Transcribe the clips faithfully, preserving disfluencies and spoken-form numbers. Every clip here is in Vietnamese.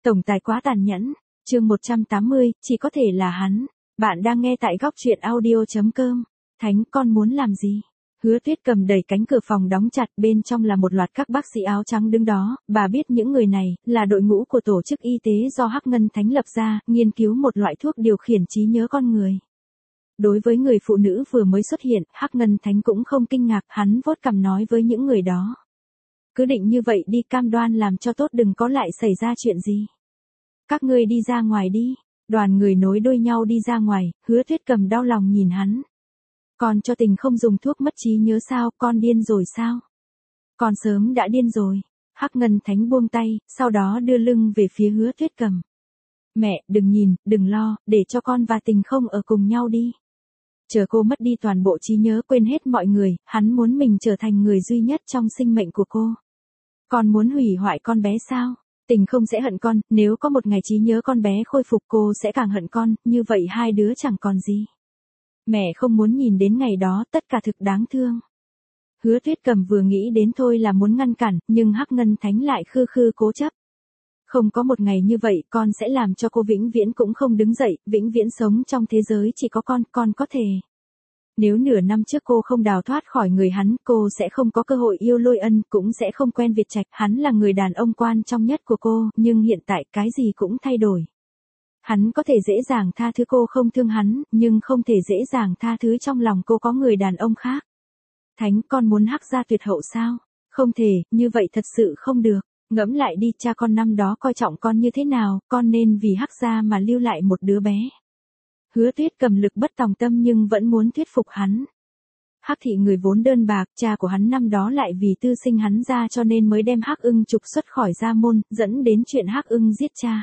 Tổng tài quá tàn nhẫn. Chương một trăm tám mươi, chỉ có thể là hắn. Bạn đang nghe tại góc truyện audio chấm com. Thánh, con muốn làm gì? Hứa Tuyết cầm đẩy cánh cửa phòng đóng chặt, bên trong là một loạt các bác sĩ áo trắng đứng đó, bà biết những người này là đội ngũ của tổ chức y tế do Hắc Ngân Thánh lập ra, nghiên cứu một loại thuốc điều khiển trí nhớ con người. Đối với người phụ nữ vừa mới xuất hiện, Hắc Ngân Thánh cũng không kinh ngạc, hắn vuốt cằm nói với những người đó. Cứ định như vậy đi, cam đoan làm cho tốt, đừng có lại xảy ra chuyện gì. Các ngươi đi ra ngoài đi. Đoàn người nối đuôi nhau đi ra ngoài, Hứa Tuyết cầm đau lòng nhìn hắn. Con cho Tình không dùng thuốc mất trí nhớ sao, con điên rồi sao? Con sớm đã điên rồi. Hắc Ngân Thánh buông tay, sau đó đưa lưng về phía Hứa Tuyết cầm. Mẹ, đừng nhìn, đừng lo, để cho con và Tình không ở cùng nhau đi. Chờ cô mất đi toàn bộ trí nhớ, quên hết mọi người, hắn muốn mình trở thành người duy nhất trong sinh mệnh của cô. Con muốn hủy hoại con bé sao? Tình không sẽ hận con, nếu có một ngày trí nhớ con bé khôi phục cô sẽ càng hận con, như vậy hai đứa chẳng còn gì. Mẹ không muốn nhìn đến ngày đó, tất cả thực đáng thương. Hứa Tuyết cầm vừa nghĩ đến thôi là muốn ngăn cản, nhưng Hắc Ngân Thánh lại khư khư cố chấp. Không có một ngày như vậy, con sẽ làm cho cô vĩnh viễn cũng không đứng dậy, vĩnh viễn sống trong thế giới chỉ có con, con có thể. Nếu nửa năm trước cô không đào thoát khỏi người hắn, cô sẽ không có cơ hội yêu Lôi Ân, cũng sẽ không quen Việt Trạch, hắn là người đàn ông quan trọng nhất của cô, nhưng hiện tại cái gì cũng thay đổi. Hắn có thể dễ dàng tha thứ cô không thương hắn, nhưng không thể dễ dàng tha thứ trong lòng cô có người đàn ông khác. Thánh, con muốn Hắc gia tuyệt hậu sao? Không thể, như vậy thật sự không được. Ngẫm lại đi, cha con năm đó coi trọng con như thế nào, con nên vì Hắc gia mà lưu lại một đứa bé. Hứa Tuyết cầm lực bất tòng tâm nhưng vẫn muốn thuyết phục hắn. Hắc thị người vốn đơn bạc, cha của hắn năm đó lại vì tư sinh hắn ra cho nên mới đem Hắc Ưng trục xuất khỏi gia môn, dẫn đến chuyện Hắc Ưng giết cha.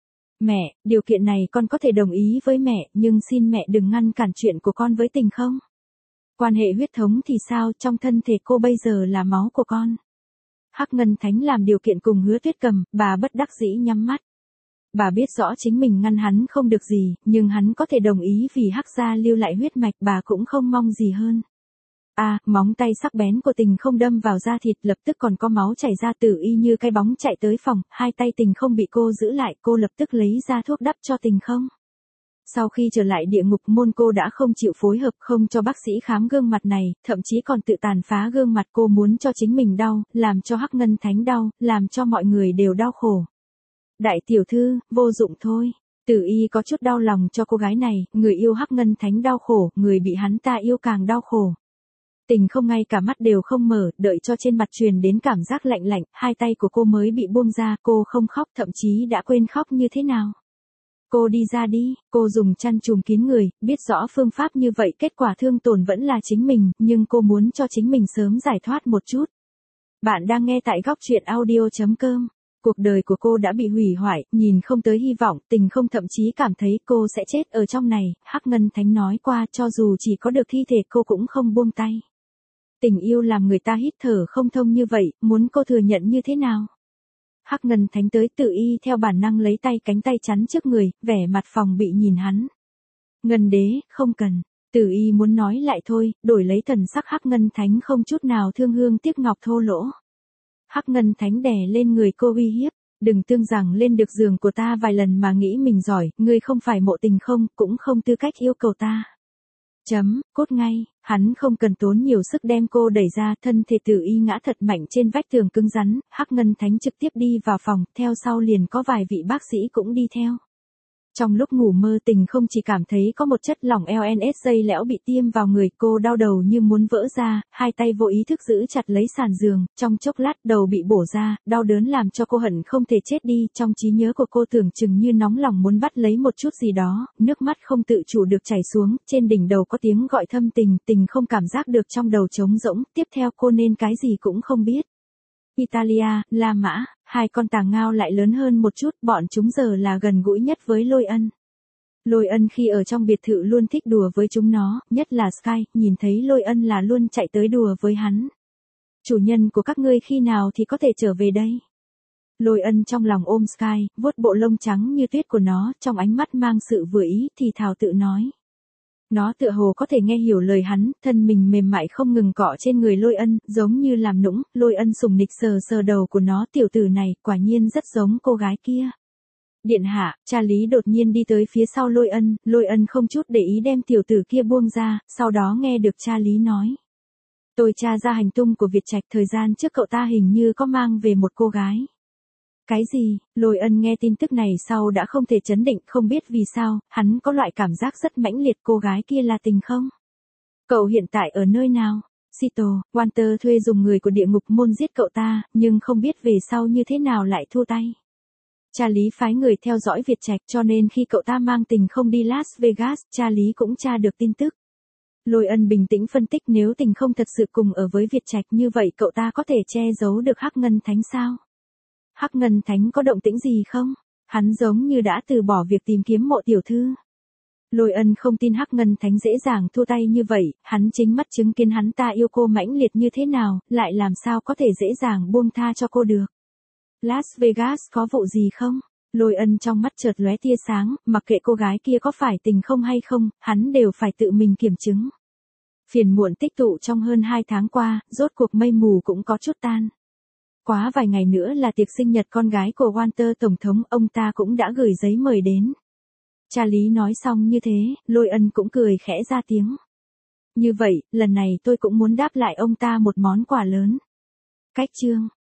Mẹ, điều kiện này con có thể đồng ý với mẹ, nhưng xin mẹ đừng ngăn cản chuyện của con với Tình không? Quan hệ huyết thống thì sao, trong thân thể cô bây giờ là máu của con. Hắc Ngân Thánh làm điều kiện cùng Hứa Tuyết cầm, bà bất đắc dĩ nhắm mắt. Bà biết rõ chính mình ngăn hắn không được gì, nhưng hắn có thể đồng ý vì Hắc gia lưu lại huyết mạch, bà cũng không mong gì hơn. A, à, móng tay sắc bén của Tình không đâm vào da thịt, lập tức còn có máu chảy ra, Tử Y như cái bóng chạy tới phòng, hai tay Tình không bị cô giữ lại, cô lập tức lấy ra thuốc đắp cho Tình không. Sau khi trở lại địa ngục môn, cô đã không chịu phối hợp, không cho bác sĩ khám gương mặt này, thậm chí còn tự tàn phá gương mặt, cô muốn cho chính mình đau, làm cho Hắc Ngân Thánh đau, làm cho mọi người đều đau khổ. Đại tiểu thư, vô dụng thôi. Tử Y có chút đau lòng cho cô gái này, người yêu Hắc Ngân Thánh đau khổ, người bị hắn ta yêu càng đau khổ. Tình không ngay cả mắt đều không mở, đợi cho trên mặt truyền đến cảm giác lạnh lạnh, hai tay của cô mới bị buông ra, cô không khóc, thậm chí đã quên khóc như thế nào. Cô đi ra đi, cô dùng chăn trùm kín người, biết rõ phương pháp như vậy kết quả thương tổn vẫn là chính mình, nhưng cô muốn cho chính mình sớm giải thoát một chút. Bạn đang nghe tại góc truyện audio chấm com. Cuộc đời của cô đã bị hủy hoại, nhìn không tới hy vọng, Tình không thậm chí cảm thấy cô sẽ chết ở trong này, Hắc Ngân Thánh nói qua cho dù chỉ có được thi thể cô cũng không buông tay. Tình yêu làm người ta hít thở không thông như vậy, muốn cô thừa nhận như thế nào? Hắc Ngân Thánh tới, Tử Y theo bản năng lấy tay cánh tay chắn trước người, vẻ mặt phòng bị nhìn hắn. Ngân đế, không cần. Tử Y muốn nói lại thôi, đổi lấy thần sắc Hắc Ngân Thánh không chút nào thương hương tiếc ngọc thô lỗ. Hắc Ngân Thánh đè lên người cô uy hiếp, đừng tưởng rằng lên được giường của ta vài lần mà nghĩ mình giỏi, ngươi không phải Mộ Tình không, cũng không tư cách yêu cầu ta. Chấm, cốt ngay, hắn không cần tốn nhiều sức đem cô đẩy ra, thân thể Tử Y ngã thật mạnh trên vách tường cứng rắn, Hắc Ngân Thánh trực tiếp đi vào phòng, theo sau liền có vài vị bác sĩ cũng đi theo. Trong lúc ngủ mơ, Tình không chỉ cảm thấy có một chất lỏng lờ en ét dây lẽo bị tiêm vào người, cô đau đầu như muốn vỡ ra, hai tay vô ý thức giữ chặt lấy sàn giường, trong chốc lát đầu bị bổ ra, đau đớn làm cho cô hận không thể chết đi, trong trí nhớ của cô tưởng chừng như nóng lòng muốn bắt lấy một chút gì đó, nước mắt không tự chủ được chảy xuống, trên đỉnh đầu có tiếng gọi thâm tình, Tình không cảm giác được trong đầu trống rỗng, tiếp theo cô nên cái gì cũng không biết. Italia, La Mã, hai con tàng ngao lại lớn hơn một chút, bọn chúng giờ là gần gũi nhất với Lôi Ân. Lôi Ân khi ở trong biệt thự luôn thích đùa với chúng nó, nhất là Sky, nhìn thấy Lôi Ân là luôn chạy tới đùa với hắn. Chủ nhân của các ngươi khi nào thì có thể trở về đây? Lôi Ân trong lòng ôm Sky, vuốt bộ lông trắng như tuyết của nó, trong ánh mắt mang sự vừa ý, thì thào tự nói. Nó tựa hồ có thể nghe hiểu lời hắn, thân mình mềm mại không ngừng cọ trên người Lôi Ân, giống như làm nũng, Lôi Ân sùng nịch sờ sờ đầu của nó, tiểu tử này, quả nhiên rất giống cô gái kia. Điện hạ, cha Lý đột nhiên đi tới phía sau Lôi Ân, Lôi Ân không chút để ý đem tiểu tử kia buông ra, sau đó nghe được cha Lý nói. Tôi tra ra hành tung của Việt Trạch, thời gian trước cậu ta hình như có mang về một cô gái. Cái gì? Lôi Ân nghe tin tức này sau đã không thể trấn định, không biết vì sao, hắn có loại cảm giác rất mãnh liệt, cô gái kia là Tình không? Cậu hiện tại ở nơi nào? Sito, Walter thuê dùng người của địa ngục môn giết cậu ta, nhưng không biết về sau như thế nào lại thua tay. Cha Lý phái người theo dõi Việt Trạch, cho nên khi cậu ta mang Tình không đi Las Vegas, cha Lý cũng tra được tin tức. Lôi Ân bình tĩnh phân tích, nếu Tình không thật sự cùng ở với Việt Trạch như vậy cậu ta có thể che giấu được Hắc Ngân Thánh sao? Hắc Ngân Thánh có động tĩnh gì không? Hắn giống như đã từ bỏ việc tìm kiếm mộ tiểu thư. Lôi Ân không tin Hắc Ngân Thánh dễ dàng thua tay như vậy, hắn chính mắt chứng kiến hắn ta yêu cô mãnh liệt như thế nào, lại làm sao có thể dễ dàng buông tha cho cô được. Las Vegas có vụ gì không? Lôi Ân trong mắt chợt lóe tia sáng, mặc kệ cô gái kia có phải Tình không hay không, hắn đều phải tự mình kiểm chứng. Phiền muộn tích tụ trong hơn hai tháng qua, rốt cuộc mây mù cũng có chút tan. Quá vài ngày nữa là tiệc sinh nhật con gái của Walter Tổng thống, ông ta cũng đã gửi giấy mời đến. Cha Lý nói xong như thế, Lôi Ân cũng cười khẽ ra tiếng. Như vậy, lần này tôi cũng muốn đáp lại ông ta một món quà lớn. Cách chương